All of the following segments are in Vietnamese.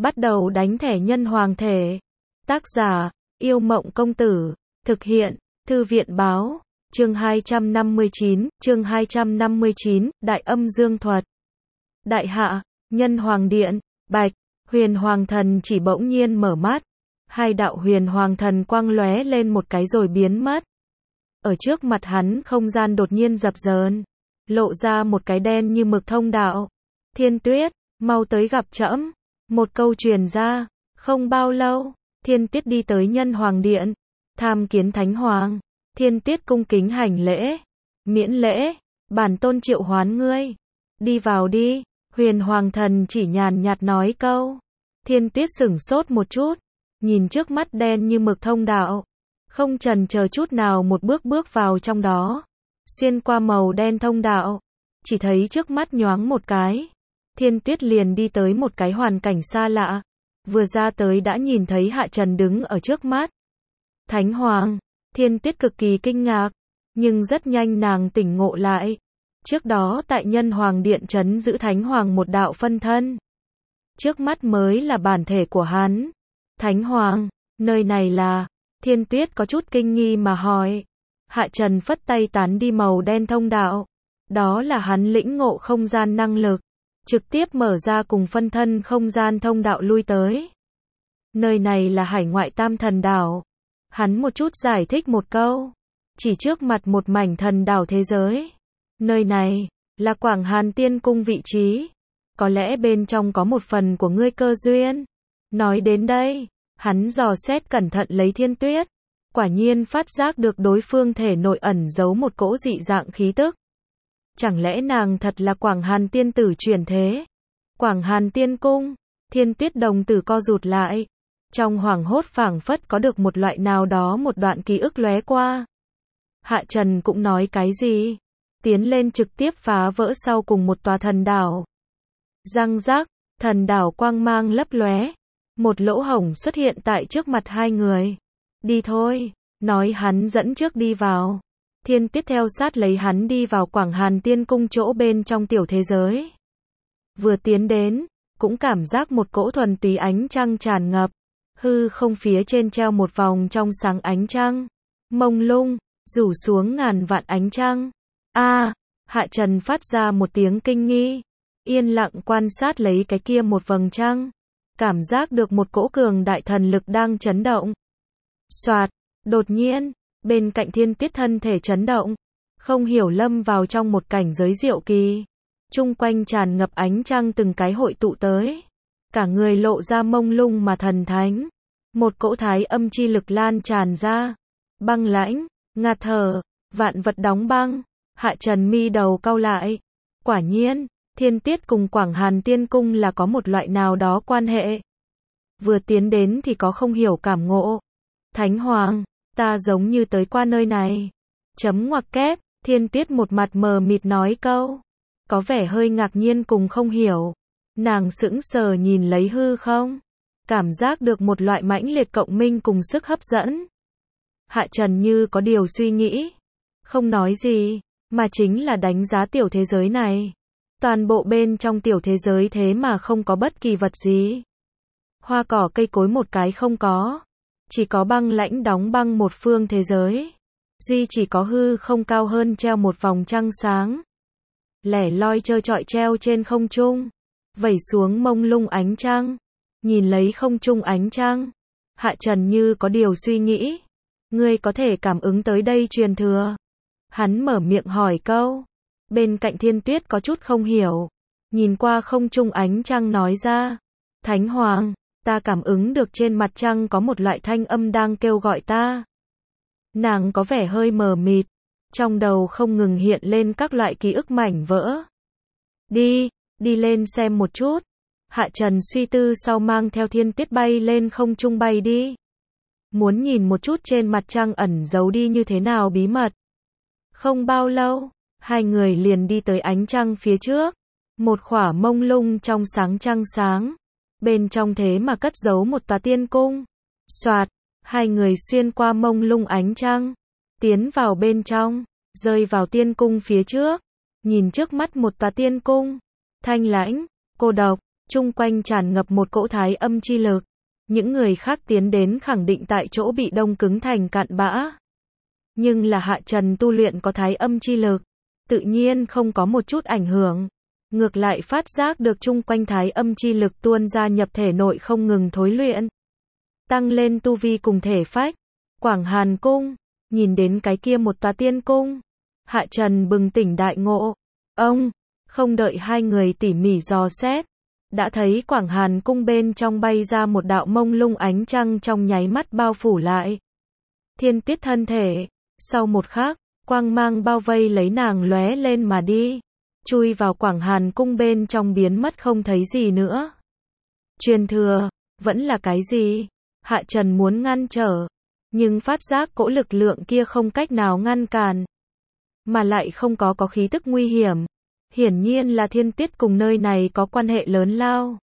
Bắt đầu đánh thẻ nhân hoàng thể. Tác giả, Yêu Mộng Công Tử. Thực hiện, Thư viện Báo. Chương 259, Đại Âm Dương Thuật. Đại hạ, Nhân Hoàng Điện, Bạch, Huyền Hoàng Thần chỉ bỗng nhiên mở mắt. Hai đạo Huyền Hoàng Thần quang lóe lên một cái rồi biến mất. Ở trước mặt hắn không gian đột nhiên dập dờn, lộ ra một cái đen như mực thông đạo. Thiên Tuyết, mau tới gặp trẫm. Một câu truyền ra, không bao lâu, Thiên Tuyết đi tới Nhân Hoàng Điện, tham kiến Thánh Hoàng. Thiên Tuyết cung kính hành lễ. Miễn lễ, bản tôn triệu hoán ngươi. Đi vào đi, Huyền Hoàng Thần chỉ nhàn nhạt nói câu. Thiên Tuyết sửng sốt một chút, nhìn trước mắt đen như mực thông đạo, không chần chờ chút nào một bước bước vào trong đó. Xuyên qua màu đen thông đạo, chỉ thấy trước mắt nhoáng một cái, Thiên Tuyết liền đi tới một cái hoàn cảnh xa lạ. Vừa ra tới đã nhìn thấy Hạ Trần đứng ở trước mắt. Thánh Hoàng, Thiên Tuyết cực kỳ kinh ngạc, nhưng rất nhanh nàng tỉnh ngộ lại. Trước đó tại Nhân Hoàng Điện trấn giữ Thánh Hoàng một đạo phân thân. Trước mắt mới là bản thể của hắn. Thánh Hoàng, nơi này là... Thiên Tuyết có chút kinh nghi mà hỏi. Hạ Trần phất tay tán đi màu đen thông đạo. Đó là hắn lĩnh ngộ không gian năng lực, trực tiếp mở ra cùng phân thân không gian thông đạo lui tới. Nơi này là hải ngoại Tam Thần Đảo. Hắn một chút giải thích một câu. Chỉ trước mặt một mảnh thần đảo thế giới. Nơi này là Quảng Hàn Tiên Cung vị trí. Có lẽ bên trong có một phần của ngươi cơ duyên. Nói đến đây, hắn dò xét cẩn thận lấy Thiên Tuyết. Quả nhiên phát giác được đối phương thể nội ẩn giấu một cỗ dị dạng khí tức. Chẳng lẽ nàng thật là Quảng Hàn Tiên tử chuyển thế? Quảng Hàn Tiên Cung, Thiên Tuyết đồng tử co rụt lại. Trong hoảng hốt phảng phất có được một loại nào đó một đoạn ký ức lóe qua. Hạ Trần cũng nói cái gì? Tiến lên trực tiếp phá vỡ sau cùng một tòa thần đảo. Răng rắc, thần đảo quang mang lấp lóe. Một lỗ hổng xuất hiện tại trước mặt hai người. Đi thôi, nói hắn dẫn trước đi vào. Thiên Tuyết theo sát lấy hắn đi vào Quảng Hàn Tiên Cung chỗ bên trong tiểu thế giới. Vừa tiến đến, cũng cảm giác một cỗ thuần túy ánh trăng tràn ngập. Hư không phía trên treo một vòng trong sáng ánh trăng. Mông lung, rủ xuống ngàn vạn ánh trăng. Hạ Trần phát ra một tiếng kinh nghi. Yên lặng quan sát lấy cái kia một vầng trăng. Cảm giác được một cỗ cường đại thần lực đang chấn động. Soạt, đột nhiên, bên cạnh Thiên Tuyết thân thể chấn động. Không hiểu lâm vào trong một cảnh giới diệu kỳ. Chung quanh tràn ngập ánh trăng từng cái hội tụ tới. Cả người lộ ra mông lung mà thần thánh. Một cỗ thái âm chi lực lan tràn ra. Băng lãnh, ngạt thở, vạn vật đóng băng. Hạ Trần mi đầu cau lại. Quả nhiên, Thiên Tuyết cùng Quảng Hàn Tiên Cung là có một loại nào đó quan hệ. Vừa tiến đến thì có không hiểu cảm ngộ. Thánh Hoàng, ta giống như tới qua nơi này. Chấm ngoặc kép, Thiên Tuyết một mặt mờ mịt nói câu. Có vẻ hơi ngạc nhiên cùng không hiểu. Nàng sững sờ nhìn lấy hư không. Cảm giác được một loại mãnh liệt cộng minh cùng sức hấp dẫn. Hạ Trần như có điều suy nghĩ. Không nói gì, mà chính là đánh giá tiểu thế giới này. Toàn bộ bên trong tiểu thế giới thế mà không có bất kỳ vật gì. Hoa cỏ cây cối một cái không có. Chỉ có băng lãnh đóng băng một phương thế giới. Duy chỉ có hư không cao hơn treo một vòng trăng sáng. Lẻ loi trơ trọi treo trên không trung. Vẩy xuống mông lung ánh trăng. Nhìn lấy không trung ánh trăng. Hạ Trần như có điều suy nghĩ. Ngươi có thể cảm ứng tới đây truyền thừa. Hắn mở miệng hỏi câu. Bên cạnh Thiên Tuyết có chút không hiểu. Nhìn qua không trung ánh trăng nói ra. Thánh Hoàng, ta cảm ứng được trên mặt trăng có một loại thanh âm đang kêu gọi ta. Nàng có vẻ hơi mờ mịt. Trong đầu không ngừng hiện lên các loại ký ức mảnh vỡ. Đi lên xem một chút. Hạ Trần suy tư sau mang theo Thiên Tuyết bay lên không trung bay đi. Muốn nhìn một chút trên mặt trăng ẩn giấu đi như thế nào bí mật. Không bao lâu, hai người liền đi tới ánh trăng phía trước. Một khỏa mông lung trong sáng trăng sáng. Bên trong thế mà cất giấu một tòa tiên cung. Soạt, hai người xuyên qua mông lung ánh trăng. Tiến vào bên trong, rơi vào tiên cung phía trước. Nhìn trước mắt một tòa tiên cung. Thanh lãnh, cô độc, chung quanh tràn ngập một cỗ thái âm chi lực. Những người khác tiến đến khẳng định tại chỗ bị đông cứng thành cặn bã. Nhưng là Hạ Trần tu luyện có thái âm chi lực, tự nhiên không có một chút ảnh hưởng. Ngược lại phát giác được chung quanh thái âm chi lực tuôn ra nhập thể nội không ngừng thối luyện. Tăng lên tu vi cùng thể phách. Quảng Hàn Cung, nhìn đến cái kia một tòa tiên cung. Hạ Trần bừng tỉnh đại ngộ. Ông, không đợi hai người tỉ mỉ dò xét. Đã thấy Quảng Hàn Cung bên trong bay ra một đạo mông lung ánh trăng trong nháy mắt bao phủ lại. Thiên Tuyết thân thể. Sau một khắc, quang mang bao vây lấy nàng lóe lên mà đi. Chui vào Quảng Hàn Cung bên trong biến mất không thấy gì nữa. Truyền thừa, vẫn là cái gì? Hạ Trần muốn ngăn trở, nhưng phát giác cỗ lực lượng kia không cách nào ngăn cản. Mà lại không có khí tức nguy hiểm. Hiển nhiên là Thiên Tuyết cùng nơi này có quan hệ lớn lao.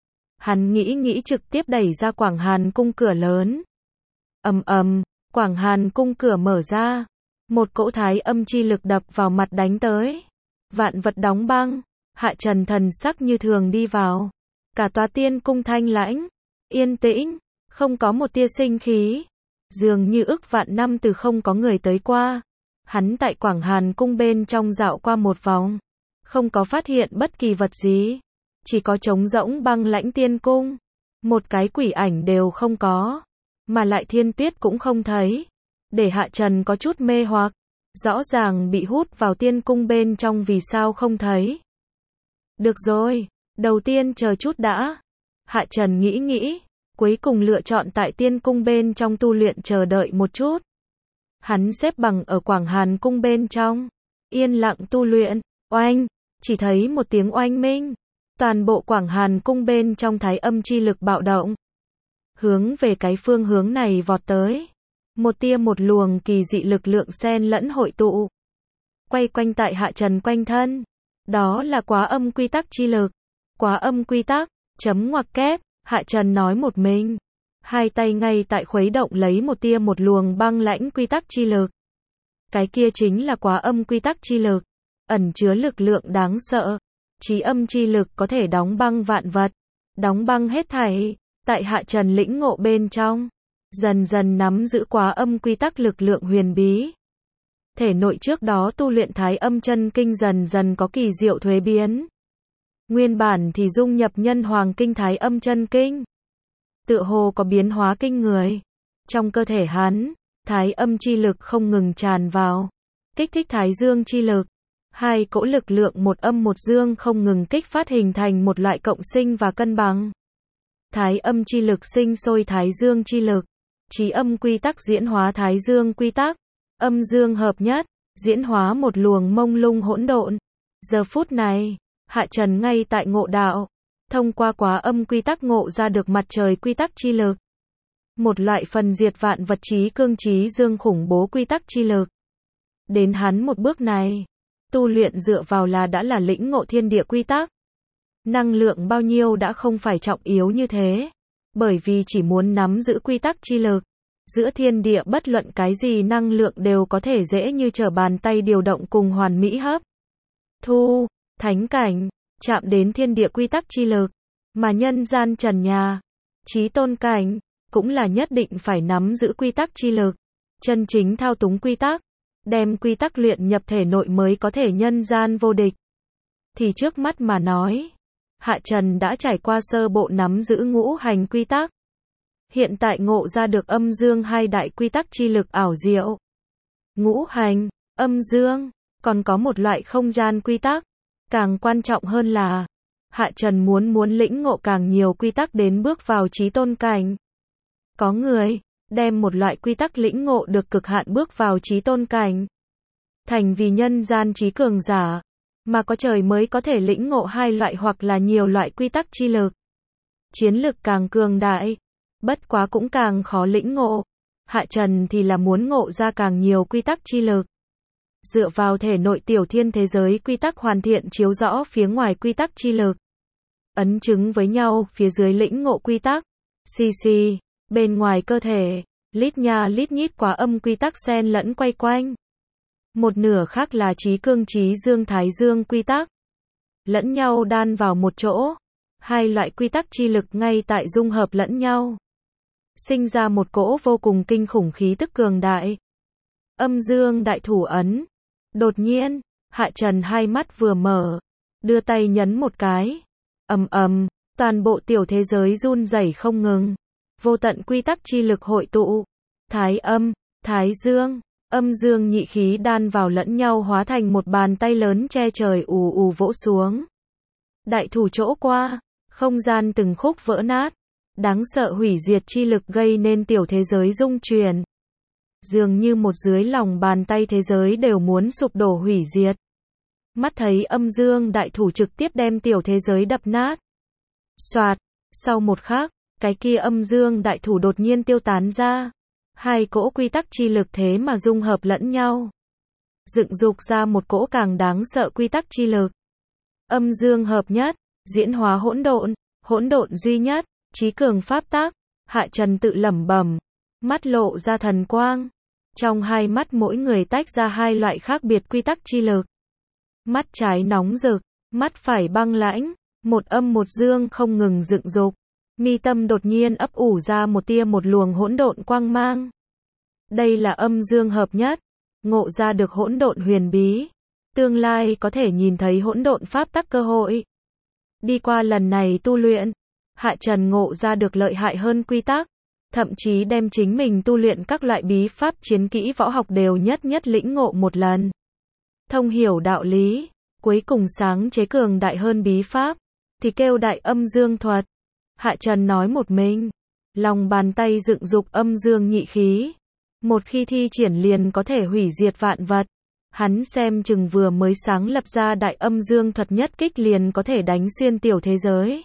Hắn nghĩ trực tiếp đẩy ra Quảng Hàn Cung cửa lớn. Ầm ầm, Quảng Hàn Cung cửa mở ra. Một cỗ thái âm chi lực đập vào mặt đánh tới. Vạn vật đóng băng. Hạ Trần thần sắc như thường đi vào. Cả tòa tiên cung thanh lãnh, yên tĩnh, không có một tia sinh khí. Dường như ức vạn năm từ không có người tới qua. Hắn tại Quảng Hàn Cung bên trong dạo qua một vòng. Không có phát hiện bất kỳ vật gì. Chỉ có trống rỗng băng lãnh tiên cung. Một cái quỷ ảnh đều không có. Mà lại Thiên Tuyết cũng không thấy. Để Hạ Trần có chút mê hoặc. Rõ ràng bị hút vào tiên cung bên trong vì sao không thấy. Được rồi, đầu tiên chờ chút đã. Hạ Trần nghĩ, cuối cùng lựa chọn tại tiên cung bên trong tu luyện chờ đợi một chút. Hắn xếp bằng ở Quảng Hàn Cung bên trong, yên lặng tu luyện. Oanh, chỉ thấy một tiếng oanh minh. Toàn bộ Quảng Hàn Cung bên trong thái âm chi lực bạo động. Hướng về cái phương hướng này vọt tới. Một tia một luồng kỳ dị lực lượng xen lẫn hội tụ. Quay quanh tại Hạ Trần quanh thân. Đó là quá âm quy tắc chi lực. Quá âm quy tắc, chấm ngoặc kép, Hạ Trần nói một mình. Hai tay ngay tại khuấy động lấy một tia một luồng băng lãnh quy tắc chi lực. Cái kia chính là quá âm quy tắc chi lực. Ẩn chứa lực lượng đáng sợ. Chí âm chi lực có thể đóng băng vạn vật. Đóng băng hết thảy. Tại Hạ Trần lĩnh ngộ bên trong. Dần dần nắm giữ quá âm quy tắc lực lượng huyền bí. Thể nội trước đó tu luyện thái âm chân kinh dần dần có kỳ diệu thuế biến. Nguyên bản thì dung nhập nhân hoàng kinh thái âm chân kinh. Tựa hồ có biến hóa kinh người. Trong cơ thể hắn, thái âm chi lực không ngừng tràn vào. Kích thích thái dương chi lực. Hai cỗ lực lượng một âm một dương không ngừng kích phát hình thành một loại cộng sinh và cân bằng. Thái âm chi lực sinh sôi thái dương chi lực. Chí âm quy tắc diễn hóa thái dương quy tắc. Âm dương hợp nhất, diễn hóa một luồng mông lung hỗn độn. Giờ phút này, Hạ Trần ngay tại ngộ đạo. Thông qua quá âm quy tắc ngộ ra được mặt trời quy tắc chi lực. Một loại phần diệt vạn vật trí cương trí dương khủng bố quy tắc chi lực. Đến hắn một bước này, tu luyện dựa vào là đã là lĩnh ngộ thiên địa quy tắc. Năng lượng bao nhiêu đã không phải trọng yếu như thế. Bởi vì chỉ muốn nắm giữ quy tắc chi lực. Giữa thiên địa bất luận cái gì năng lượng đều có thể dễ như trở bàn tay điều động cùng hoàn mỹ hấp. Thu, thánh cảnh, chạm đến thiên địa quy tắc chi lực. Mà nhân gian trần nhà, chí tôn cảnh, cũng là nhất định phải nắm giữ quy tắc chi lực. Chân chính thao túng quy tắc. Đem quy tắc luyện nhập thể nội mới có thể nhân gian vô địch. Thì trước mắt mà nói, Hạ Trần đã trải qua sơ bộ nắm giữ ngũ hành quy tắc. Hiện tại ngộ ra được âm dương hai đại quy tắc chi lực ảo diệu. Ngũ hành, âm dương, còn có một loại không gian quy tắc. Càng quan trọng hơn là, Hạ Trần muốn lĩnh ngộ càng nhiều quy tắc đến bước vào chí tôn cảnh. Có người, đem một loại quy tắc lĩnh ngộ được cực hạn bước vào chí tôn cảnh. Thành vì nhân gian chí cường giả. Mà có trời mới có thể lĩnh ngộ hai loại hoặc là nhiều loại quy tắc chi lực. Chiến lực càng cường đại. Bất quá cũng càng khó lĩnh ngộ. Hạ Trần thì là muốn ngộ ra càng nhiều quy tắc chi lực. Dựa vào thể nội tiểu thiên thế giới quy tắc hoàn thiện chiếu rõ phía ngoài quy tắc chi lực. Ấn chứng với nhau phía dưới lĩnh ngộ quy tắc. Xì, bên ngoài cơ thể, lít nha lít nhít quá âm quy tắc xen lẫn quay quanh. Một nửa khác là chí cương chí dương thái dương quy tắc. Lẫn nhau đan vào một chỗ. Hai loại quy tắc chi lực ngay tại dung hợp lẫn nhau, sinh ra một cỗ vô cùng kinh khủng khí tức cường đại. Âm dương đại thủ ấn. Đột nhiên, Hạ Trần hai mắt vừa mở, đưa tay nhấn một cái. Ầm ầm, toàn bộ tiểu thế giới run rẩy không ngừng. Vô tận quy tắc chi lực hội tụ. Thái âm, thái dương, âm dương nhị khí đan vào lẫn nhau hóa thành một bàn tay lớn che trời ù ù vỗ xuống. Đại thủ chỗ qua, không gian từng khúc vỡ nát. Đáng sợ hủy diệt chi lực gây nên tiểu thế giới rung chuyển. Dường như một dưới lòng bàn tay thế giới đều muốn sụp đổ hủy diệt. Mắt thấy âm dương đại thủ trực tiếp đem tiểu thế giới đập nát. Soạt, sau một khắc, cái kia âm dương đại thủ đột nhiên tiêu tán ra. Hai cỗ quy tắc chi lực thế mà dung hợp lẫn nhau, dựng dục ra một cỗ càng đáng sợ quy tắc chi lực. Âm dương hợp nhất, diễn hóa hỗn độn duy nhất, chí cường pháp tắc. Hạ Trần tự lẩm bẩm, mắt lộ ra thần quang. Trong hai mắt mỗi người tách ra hai loại khác biệt quy tắc chi lực. Mắt trái nóng rực, mắt phải băng lãnh, một âm một dương không ngừng dựng dục. Mi tâm đột nhiên ấp ủ ra một luồng hỗn độn quang mang. Đây là âm dương hợp nhất, ngộ ra được hỗn độn huyền bí. Tương lai có thể nhìn thấy hỗn độn pháp tắc cơ hội. Đi qua lần này tu luyện, Hạ Trần ngộ ra được lợi hại hơn quy tắc, thậm chí đem chính mình tu luyện các loại bí pháp chiến kỹ võ học đều nhất lĩnh ngộ một lần. Thông hiểu đạo lý, cuối cùng sáng chế cường đại hơn bí pháp, thì kêu đại âm dương thuật. Hạ Trần nói một mình, lòng bàn tay dựng dục âm dương nhị khí. Một khi thi triển liền có thể hủy diệt vạn vật. Hắn xem chừng vừa mới sáng lập ra đại âm dương thuật nhất kích liền có thể đánh xuyên tiểu thế giới.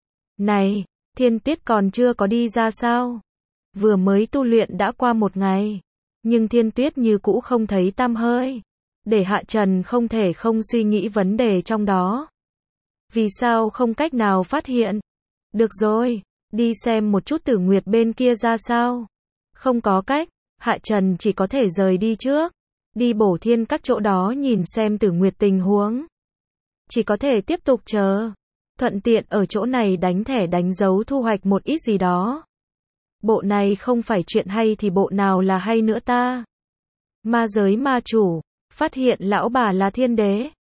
Này, Thiên Tuyết còn chưa có đi ra sao? Vừa mới tu luyện đã qua một ngày, nhưng Thiên Tuyết như cũ không thấy tăm hơi. Để Hạ Trần không thể không suy nghĩ vấn đề trong đó. Vì sao không cách nào phát hiện? Được rồi, đi xem một chút Tử Nguyệt bên kia ra sao. Không có cách, Hạ Trần chỉ có thể rời đi trước. Đi Bổ Thiên các chỗ đó nhìn xem Tử Nguyệt tình huống. Chỉ có thể tiếp tục chờ. Thuận tiện ở chỗ này đánh thẻ đánh dấu thu hoạch một ít gì đó. Bộ này không phải chuyện hay thì bộ nào là hay nữa ta? Ma giới ma chủ, phát hiện lão bà là thiên đế.